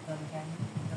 cơm canh cơm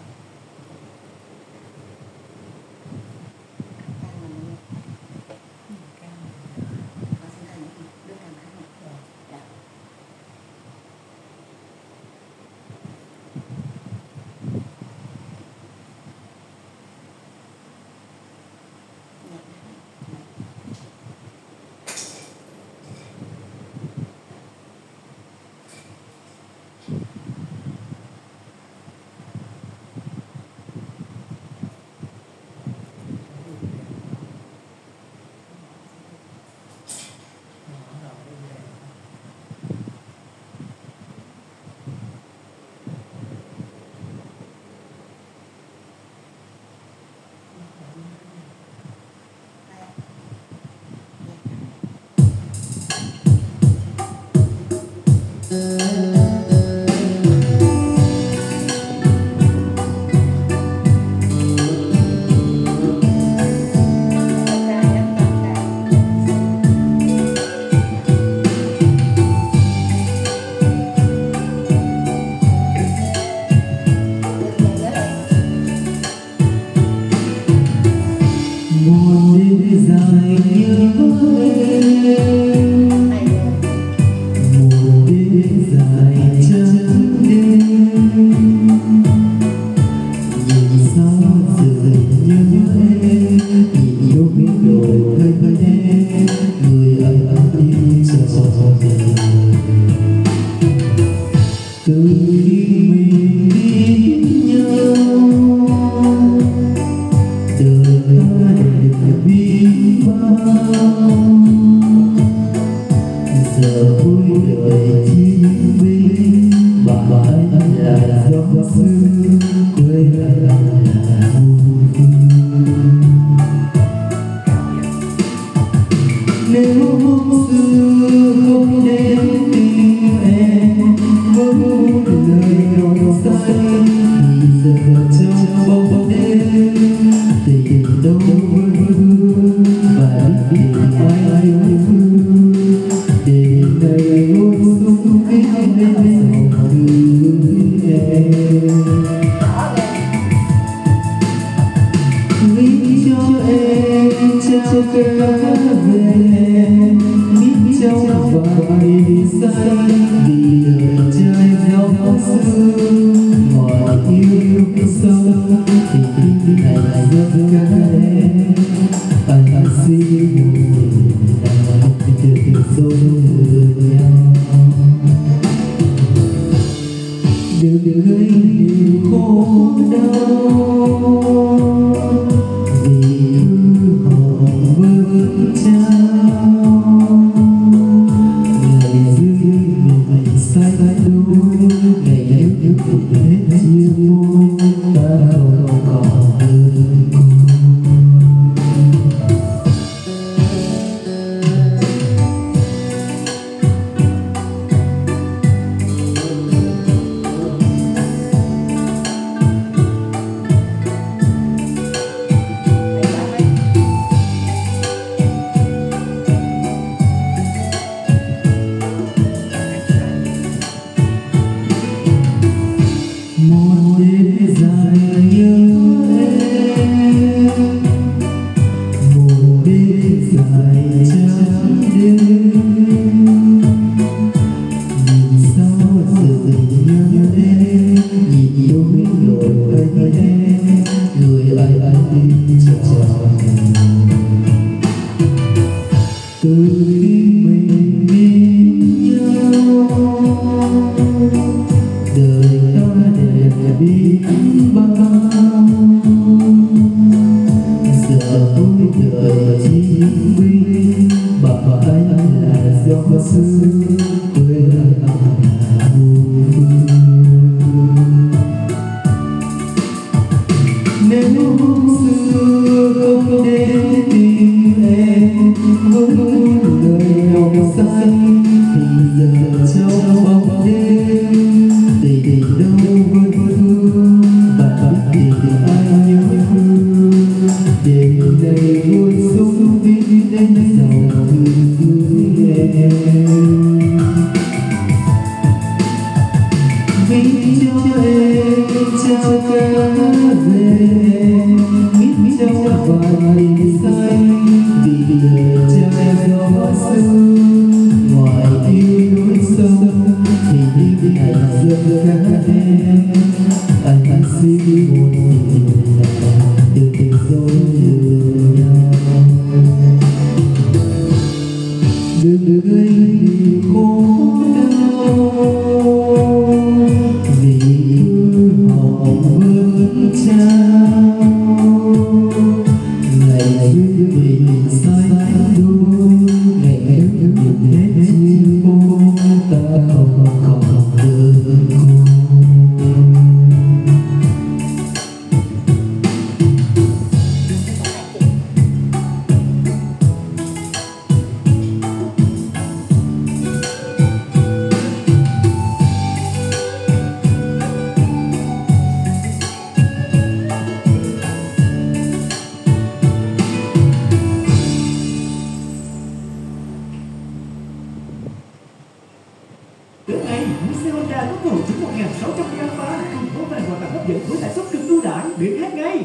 dẫn với lãi suất cực ưu đãi, liên hệ ngay.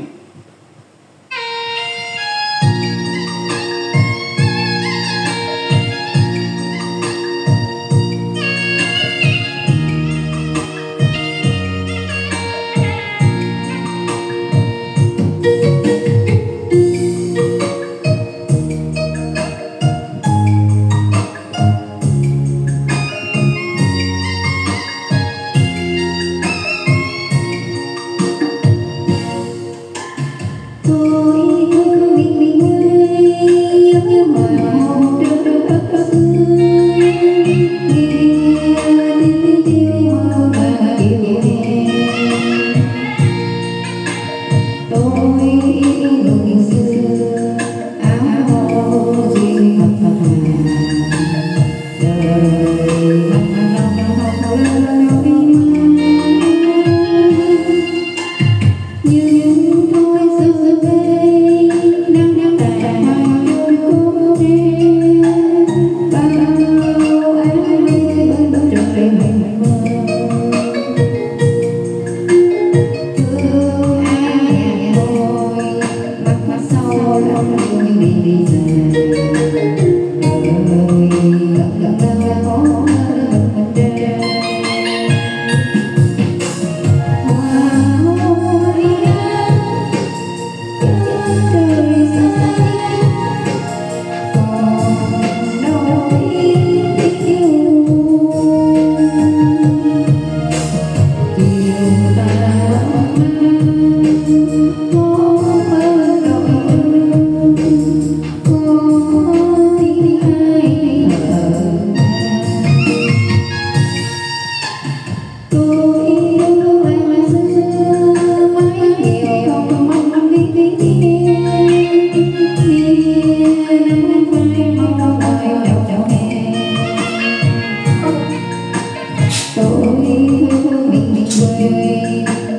Tôi mình quê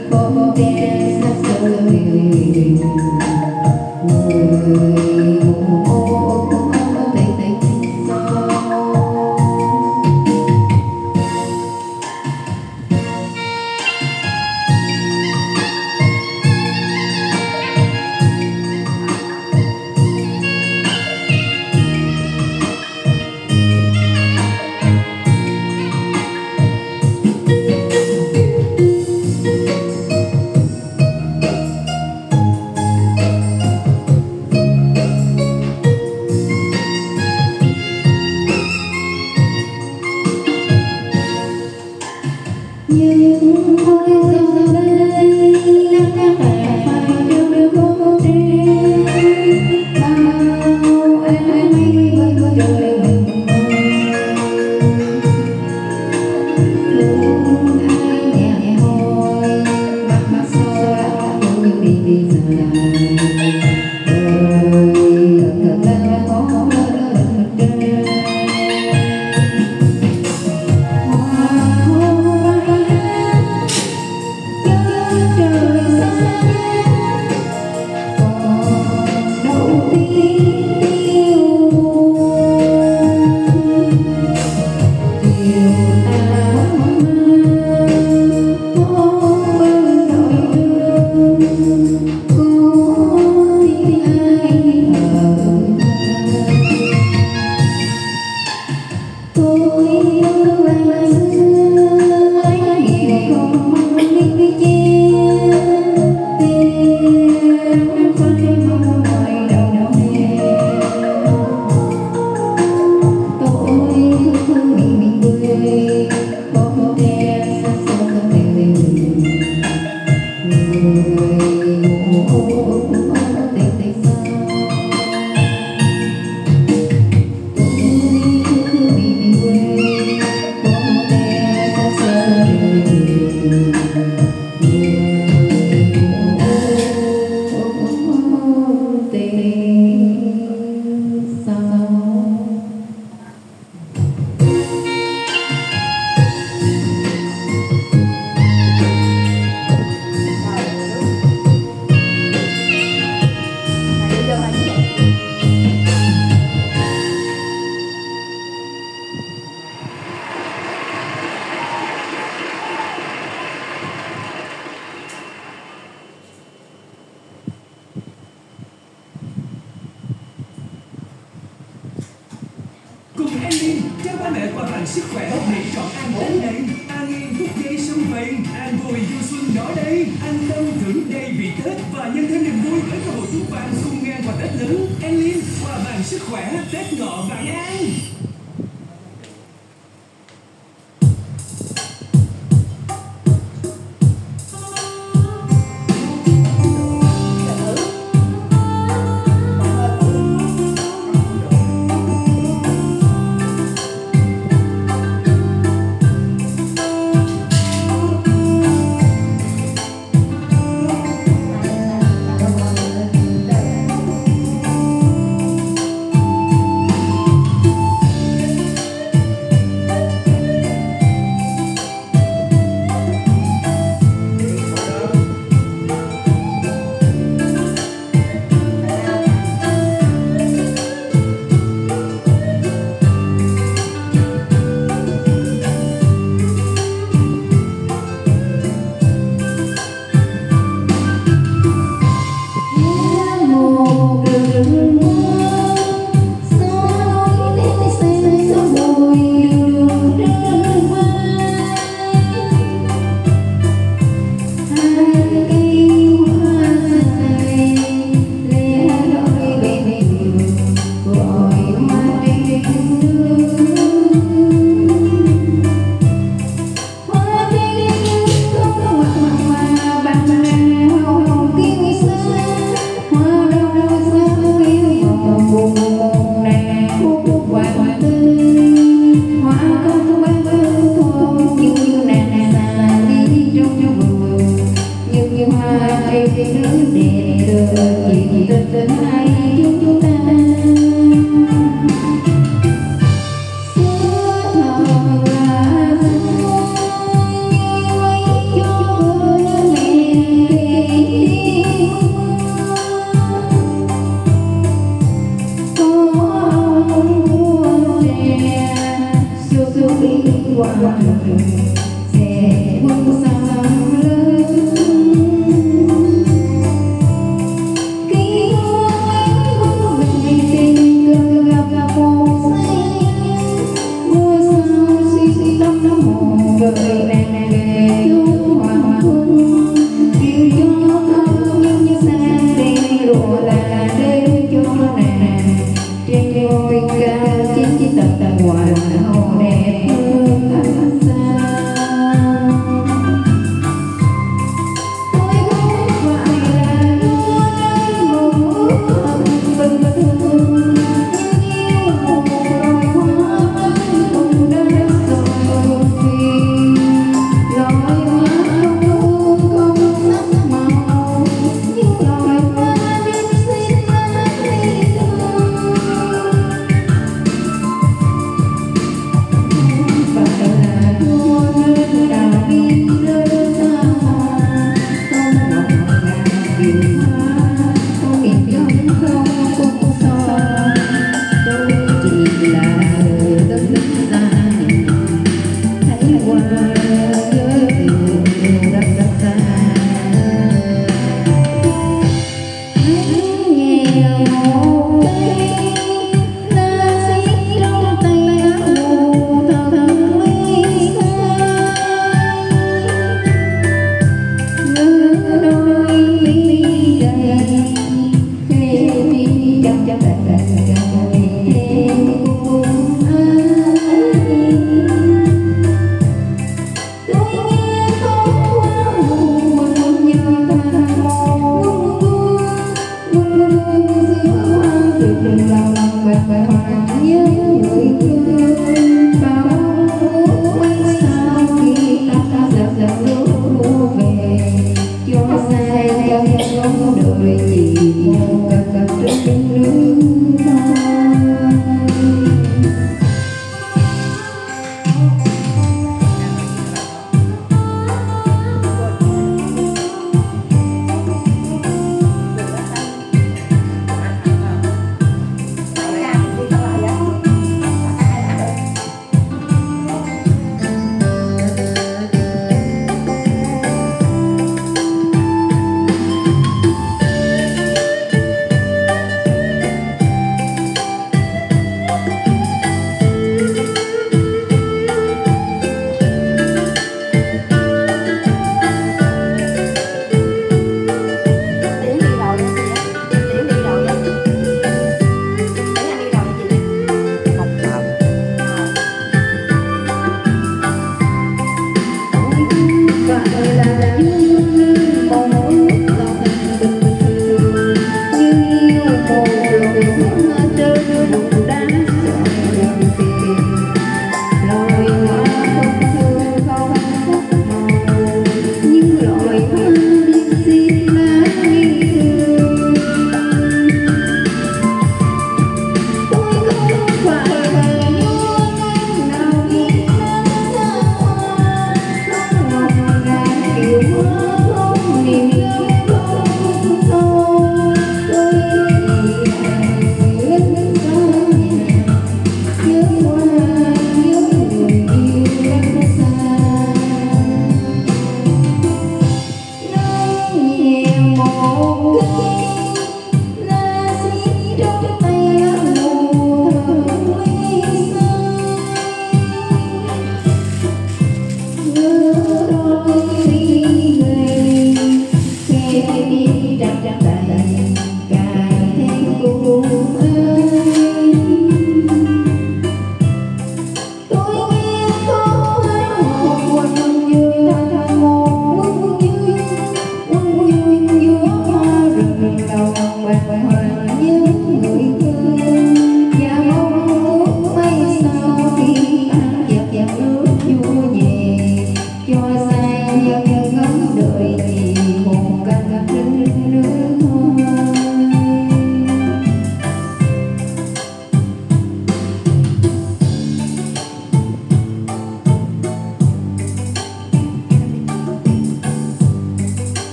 ba mẹ quà tặng sức khỏe để chọn An đến đây. An Yên phút giây xuân về, An vui du xuân đó đây. An Tâm thưởng đây vì Tết và nhân thêm niềm vui với cơ hội thuốc vàng xuân ngang qua Tết lớn. An Liên quà vàng sức khỏe Tết ngọ vàng an.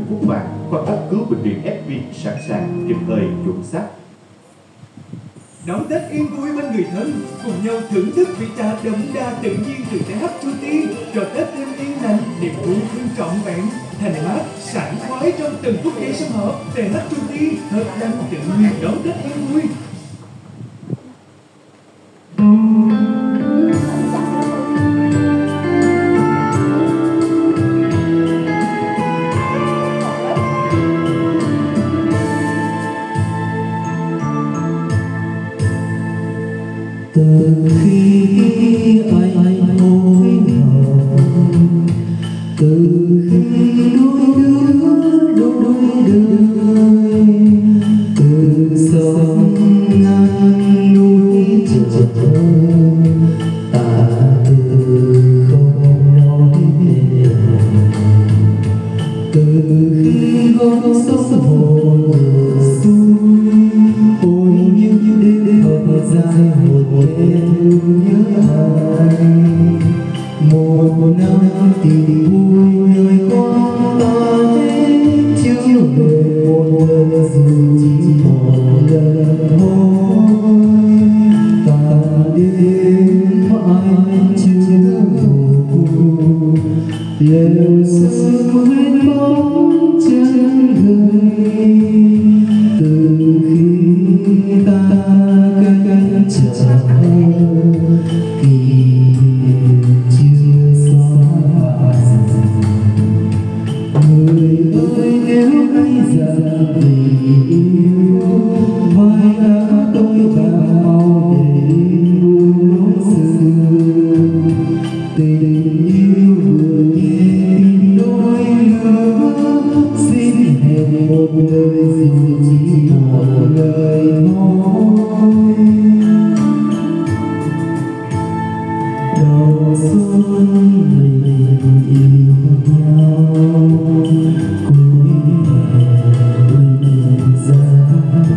phút vàng, khoa cấp cứu bệnh viện FV sẵn sàng kịp thời chuẩn xác. Đón Tết yên vui bên người thân, cùng nhau thưởng thức vị trà đậm đà tự nhiên từ trái hấp Chu Tiên, cho Tết thêm yên lành, niềm vui thêm trọn vẹn, thanh mát, sảng khoái trong từng phút giây sum họp. TH Chu Tiên thật đậm tự nhiên đón Tết yên vui. Từ khi anh hối hận, từ khi đôi đôi từ sông ngang núi chờ ta từ không nói về, từ khi con sông hồ xuôi ôi như đêm thở dài một đêm nhớ ai, một năm tình vui nơi con ta chưa về một lần dù chỉ một lần thôi, ta đêm anh chưa ngủ lều sương hết bóng chân người, từ khi ta cách chờ kỳ chưa xóa. Người ơi nếu hay rằng tình yêu vai đã tôi bao để buông xưa, tình yêu vừa nghe đôi lứa xin hẹn một lời dù chỉ một lời thôi. Đầu xuân mình yêu nhau, cuối hè mình ra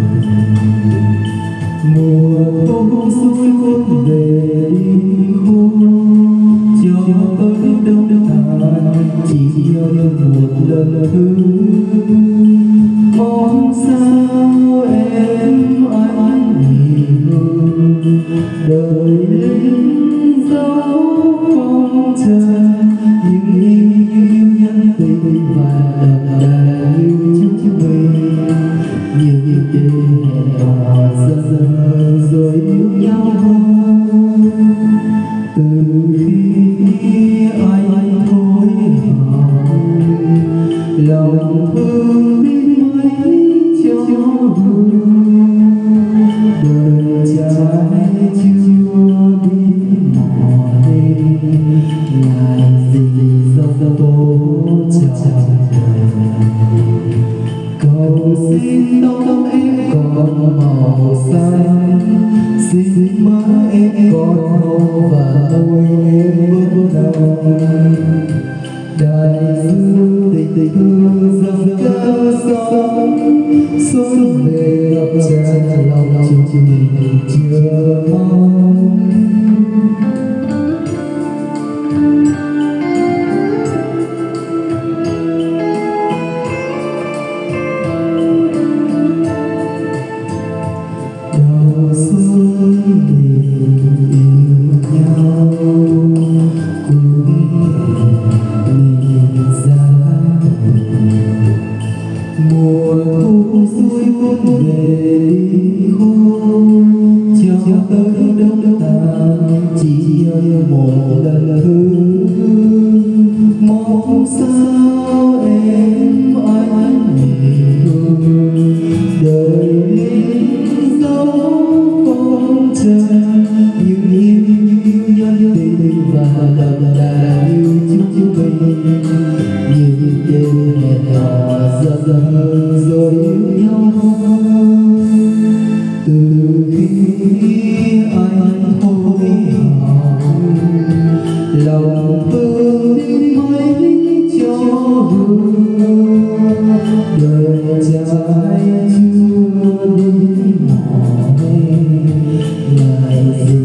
mùa thu xuôi cuốn về đi khô, cho tới đông ta chỉ một lần thứ, mong sao em anh nhìn đời lính dấu phong trần những yêu nhân tình và đậm đà yêu chúng mình, nhiều đêm hẹn hò dần rồi yêu nhau. Từ khi anh hối hận lòng thương biết mấy cho đời trai chưa biết mỏi, ngại gì do tố chồng cầu xin tóc em còn màu xanh, xin má em còn hồng và môi em bước đầu, đại dương tình thương dâng cớ sóng xuân về ngập tràn lòng mình chưa mong. Đầu xuân mình yêu nhau, cuối hè mình ra mùa thu xuôi cuốn về đi khô, cho tới đông ta chỉ một lần thứ, mong sao em anh nhìn đời lính dấu phong trần những yêu nhân tình và đậm đà yêu chúng mình, nhiều đêm hẹn hò dần rồi yêu nhau. Từ khi anh hối hận lòng thương đến mấy cho đời trai chưa đến mỏi, ngại gì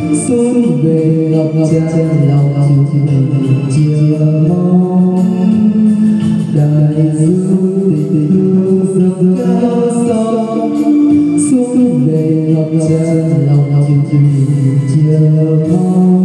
xuân về ngập tràn lòng chiều mong đại dương tình thương dâng cao sóng xuân về ngập tràn lòng chiều mong.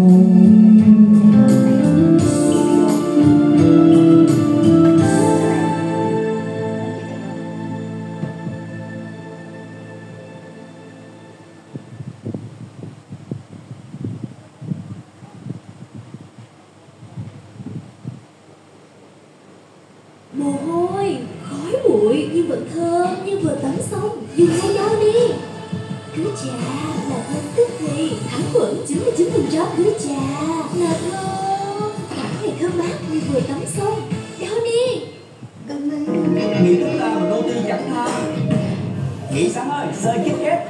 Mồ hôi, khói bụi nhưng vẫn thơm như vừa tắm xong. Dùng ngay đó đi. Cứ trà là thơm tức thì thắng khuẩn 99% cứ trà là thơm. Cả ngày thơm mát như vừa tắm xong. Đeo đi. Nghĩ đến ta một đôi ti chẳng tha. Nghĩ sáng ơi, sơi kết kết.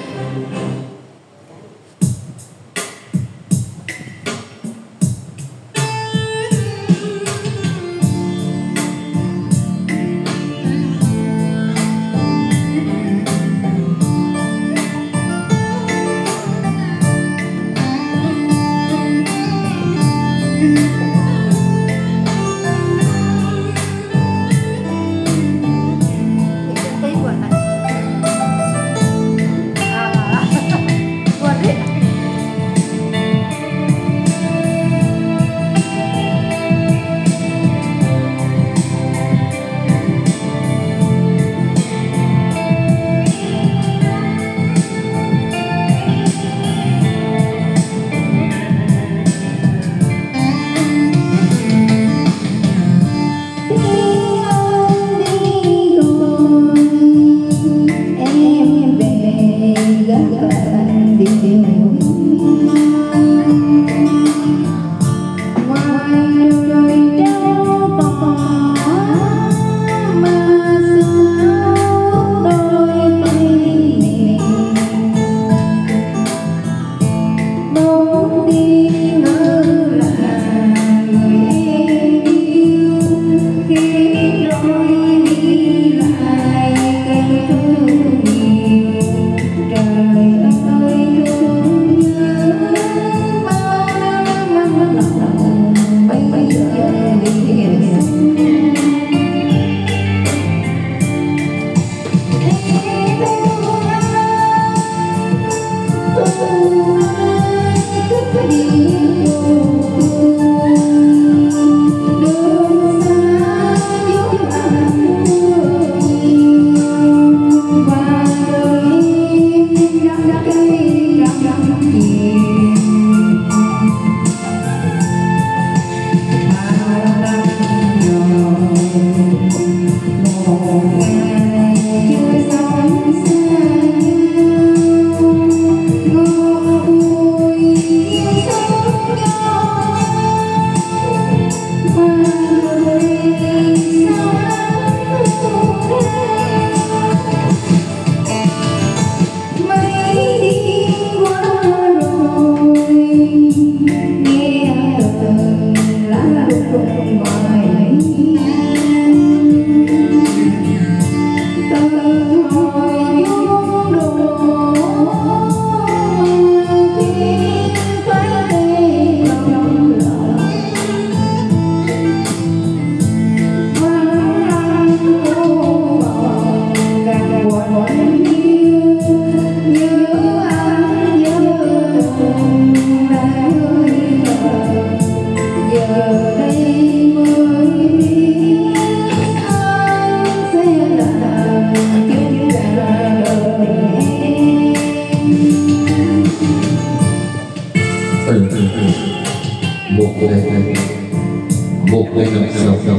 một ngày năm sau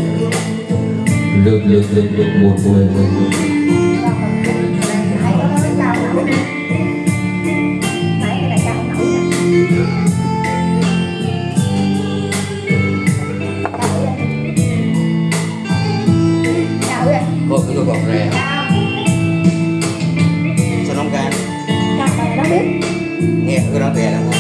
lượt một người cô cứ tôi còn rè sao không can Nó biết. nghe cái đó rè lắm.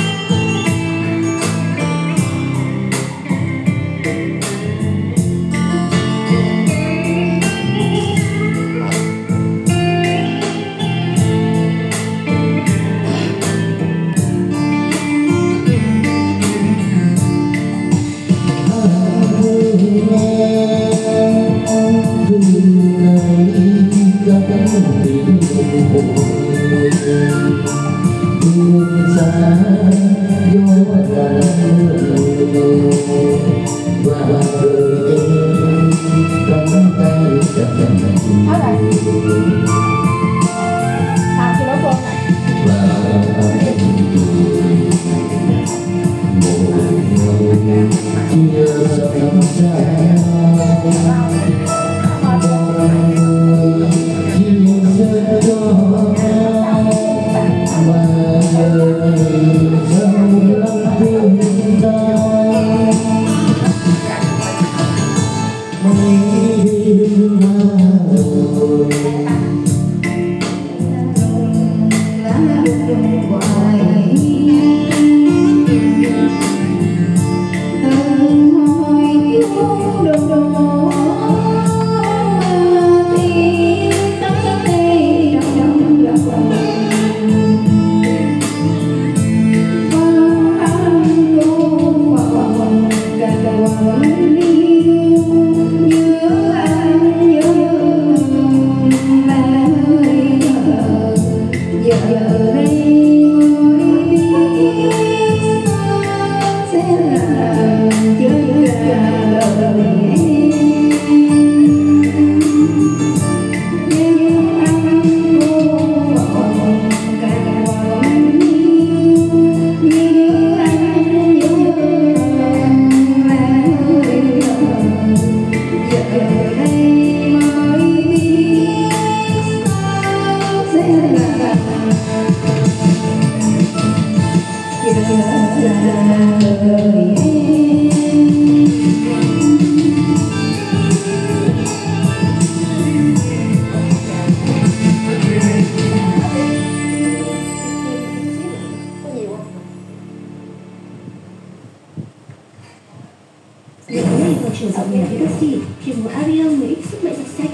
Sử dụng nhà với taxi, chuyển một Ariel 10X sức mạnh sạch.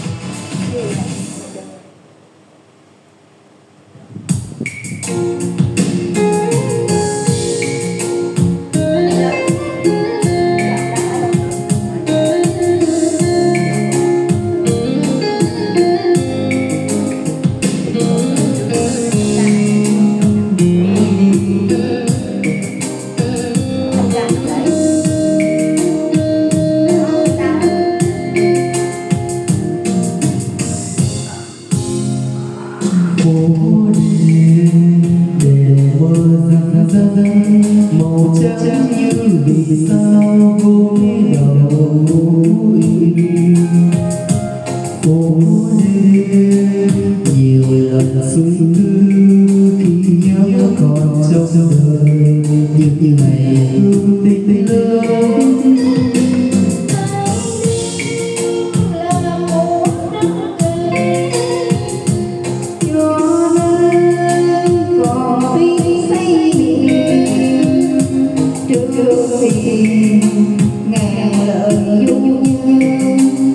Màu trắng như vì sao gối đầu mũi phố đêm nhiều lần suy tư khi nhớ còn trong đời như ngày hương tình lớn. Ngàn lời du nhân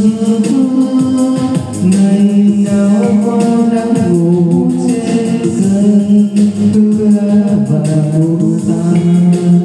ngày nào con đang ngủ trên cơn mưa và buồn tan.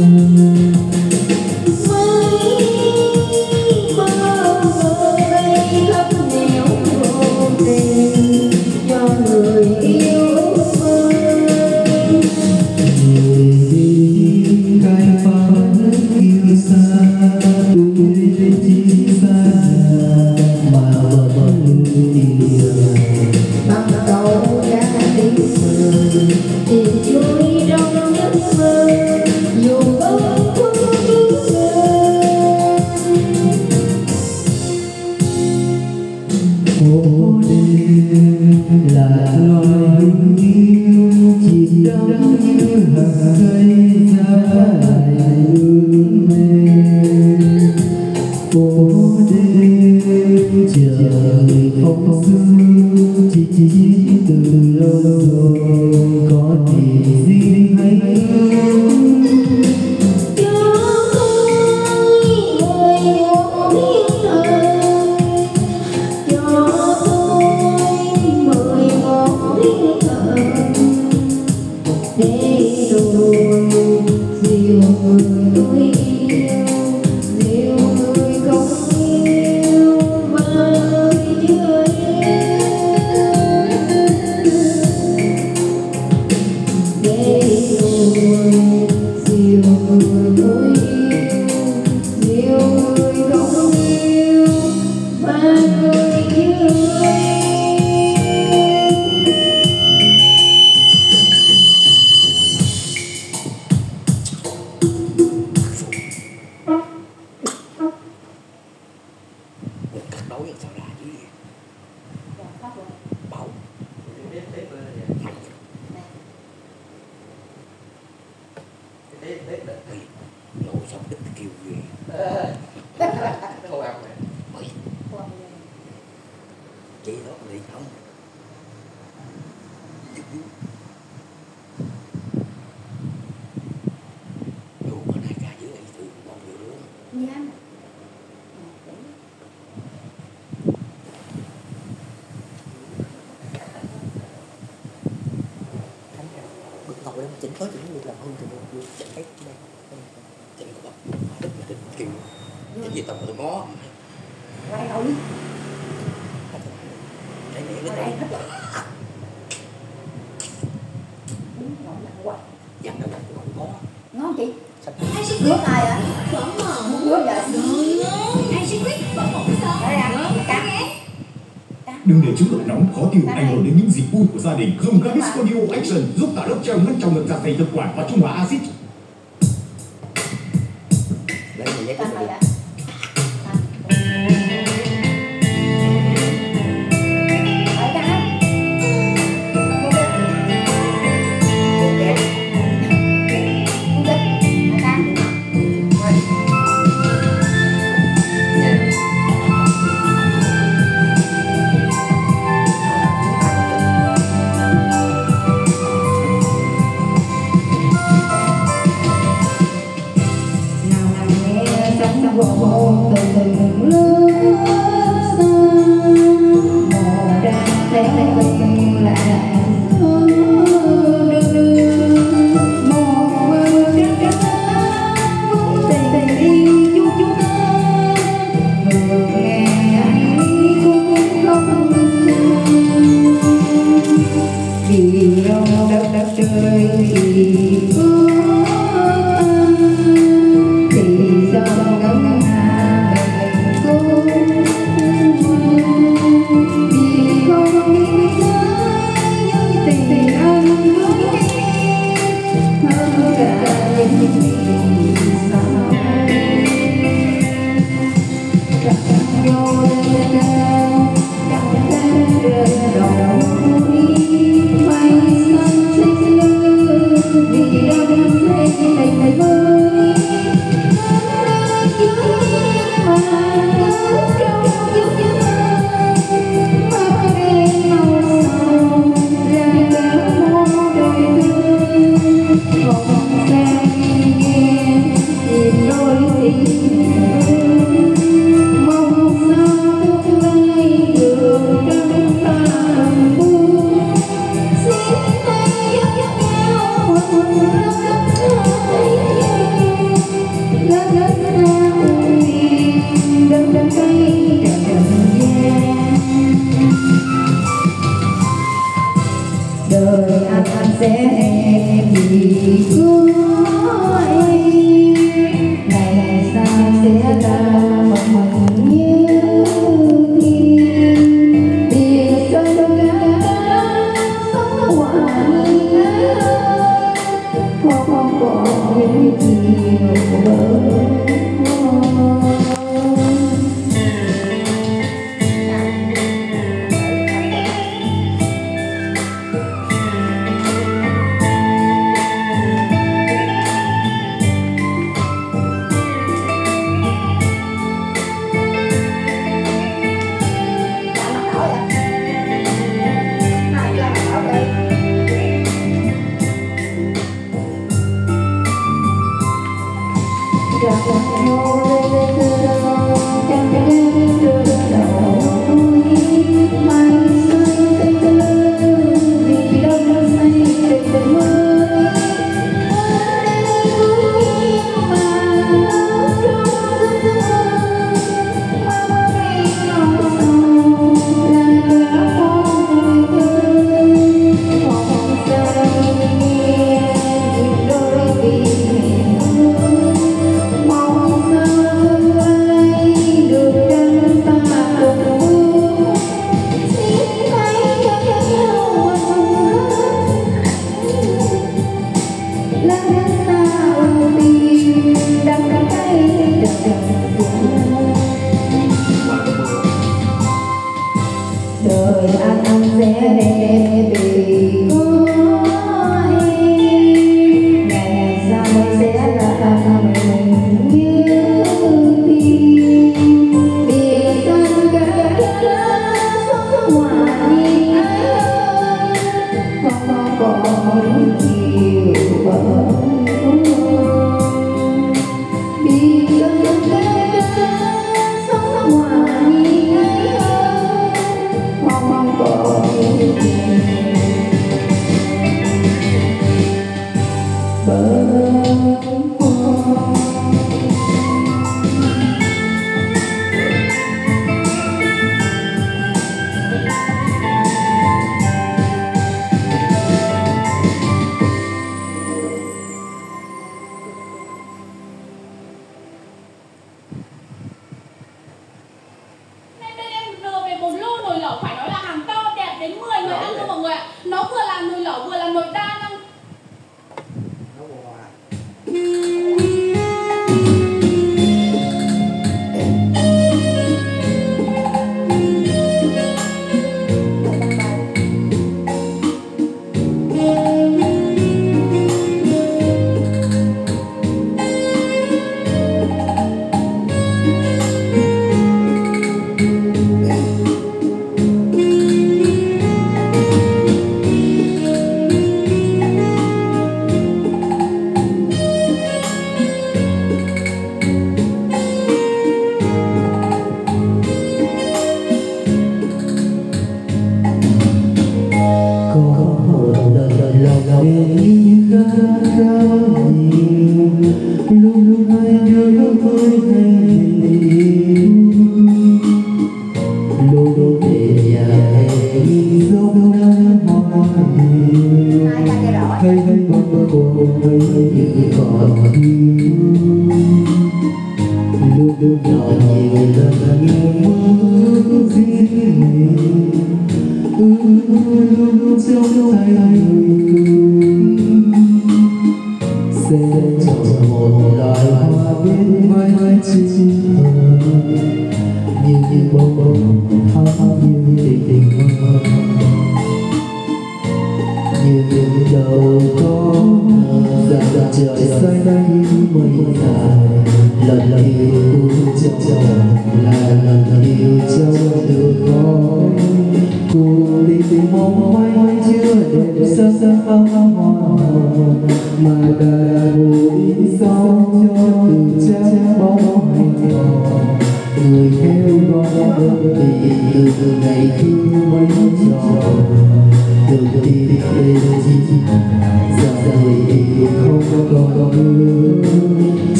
Chỉnh tới chỉnh được làm hơn thì được chỉnh hết đây chỉnh của rất là thích kiểu cái gì tầm tôi có quay đâu đi cái này nó đây hết rồi dặn đâu cũng có ngon chị Anh sẽ nước ai ạ phở màu. muốn nước vậy Anh sẽ quyết phở màu sao? đây à Đừng để chúng cực nóng khó tiêu ảnh hưởng đến những dịch vụ của gia đình. Dùng Gavisconio Action giúp tạo lớp treo ngăn trong ngực dạ dày thực quản và trung hòa axit. lấy mình nhét canh cái này ạ thì do đời anh sẽ đẹp vì có em, ngày sau sẽ là mình như tiên, vì tất cả sống hòa nhịp ấy không còn chiều bờ vì tất cả sống hòa nhịp ấy không còn Bên em vừa về một lô nồi lẩu phải nói là hàng to đẹp đến 10 người ăn luôn mọi người ạ. Nó vừa là nồi lẩu vừa là nồi đan ăn.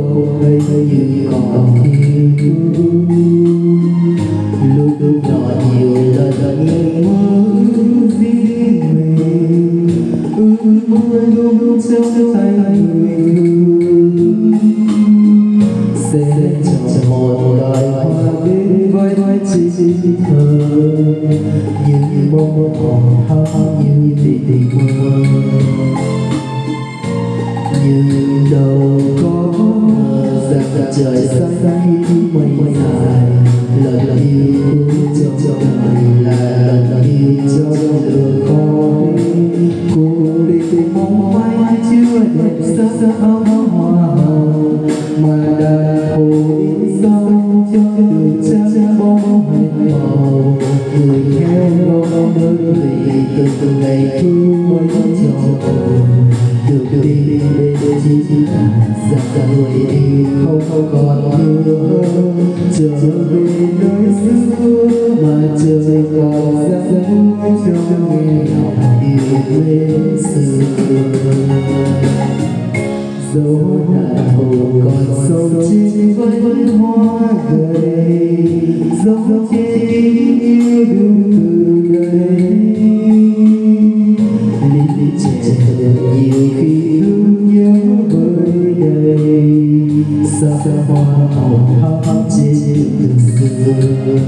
hay như còn yêu lúc nhỏ nhiều lần mơ riêng mình mưa lúc trong tay người thương sẽ chọn một loài hoa bên vai chỉ thơ những bông hồng hao như tình mơ nhưng đâu có rằng trời xanh khi mây dài lần yêu trong đời là lần yêu trong lửa khói cuộc tình mong mãi chưa đẹp sắc ấm hoa hồng mà đã khổ sống cho đường trắng bóng hẹn màu người khéo lo đơn vị từ ngày thu mới tròn được đi bên chỉ rằng người đi không còn nữa trở về nơi xưa mà trời còn răng trong nghe lòng yêu quê xưa dấu nào còn sâu trên vân hoa gầy dấu trên yêu đương từ đây lý trẻ nhiều khi thương nhớ với đây xa hoa hồng hao trên từng xưa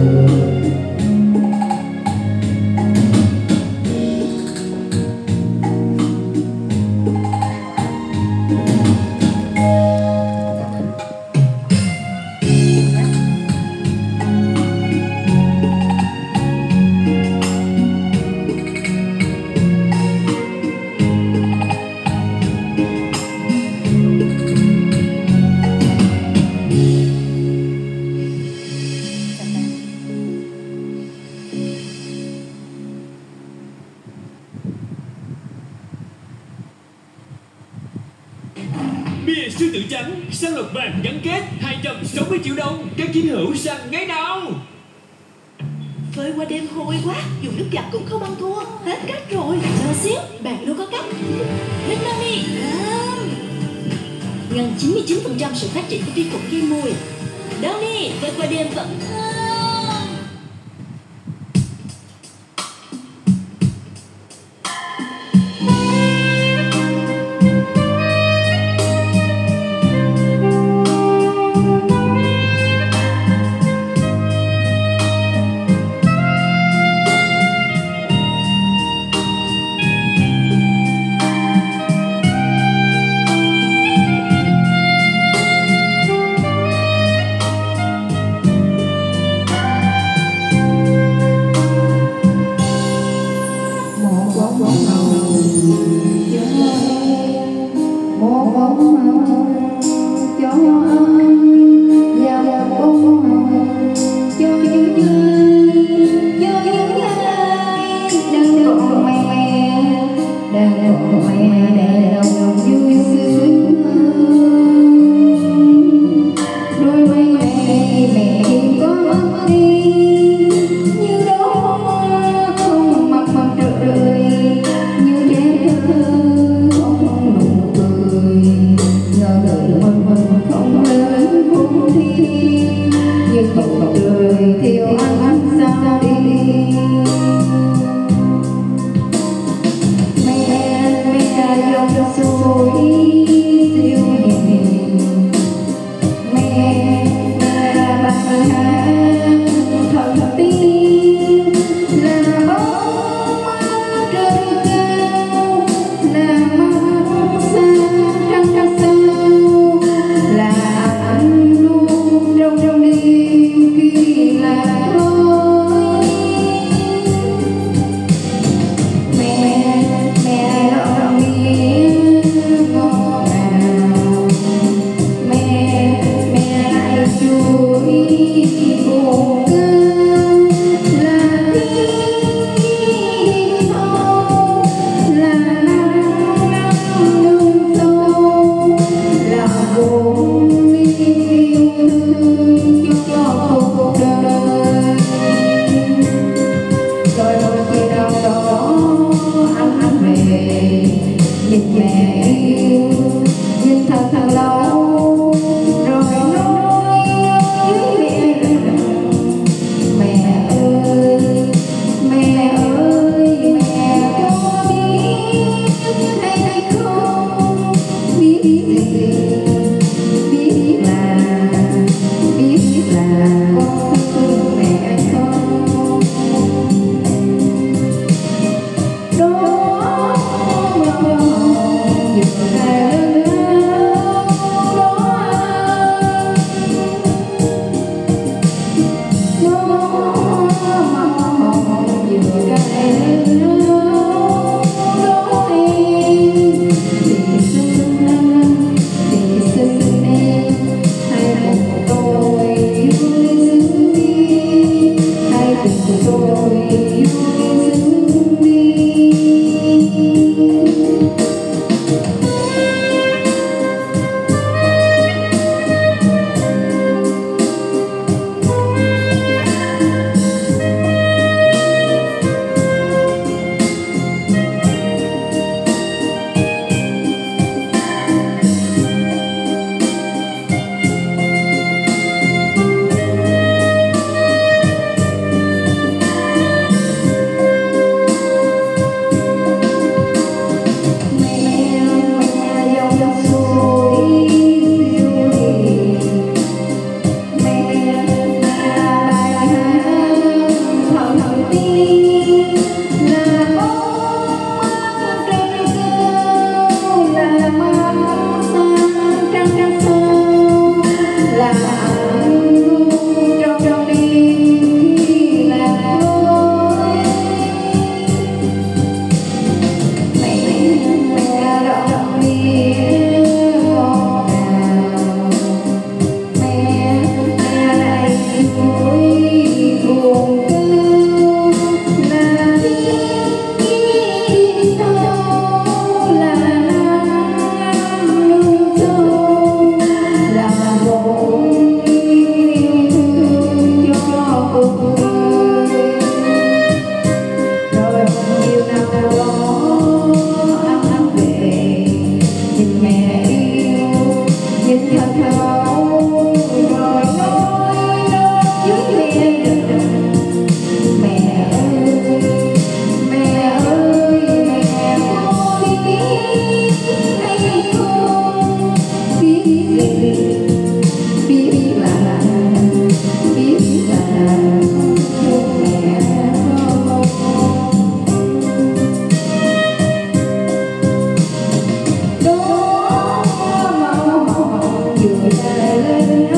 Bia sư tử trắng, săn lộc vàng gắn kết 260 triệu đồng. Các chiến hữu săn ngay nào. Phơi qua đêm hôi quá, dùng nước giặt cũng không ăn thua. Hết cách rồi. Chờ xíu, bạn luôn có cách. Lên Nami. Ngăn 99% sự phát triển của vi khuẩn gây mùi. Downy, phơi qua đêm vẫn thơm. thật thấu rồi nói với mẹ mẹ ơi mẹ ơi biết hay không biết là thương mẹ không đó màu vừa lên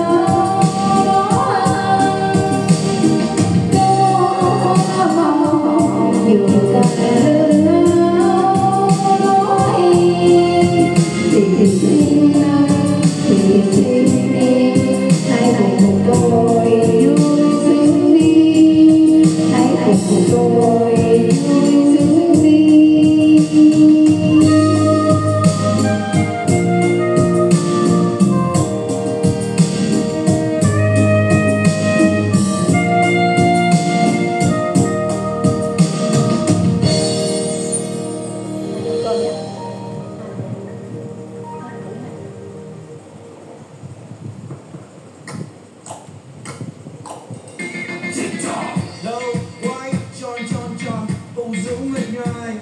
đâu quay tròn bông dũng lên ngai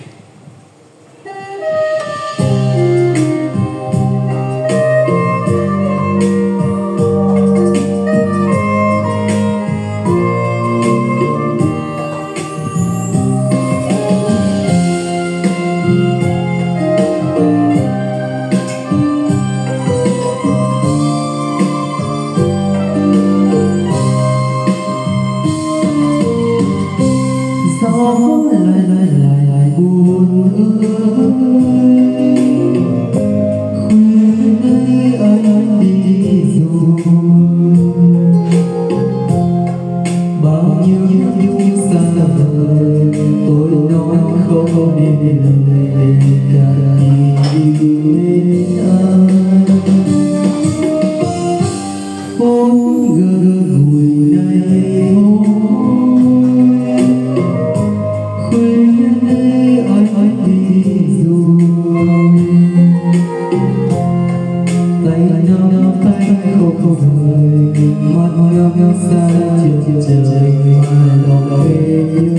lại buồn khuya nay anh đi rồi bao nhiêu nhung xa vời tôi nói không nên lời cả yêu đến anh phố gần gùi này khuya nay anh đi rồi tay nắm tay không rời mắt nhau xa trời mà lòng em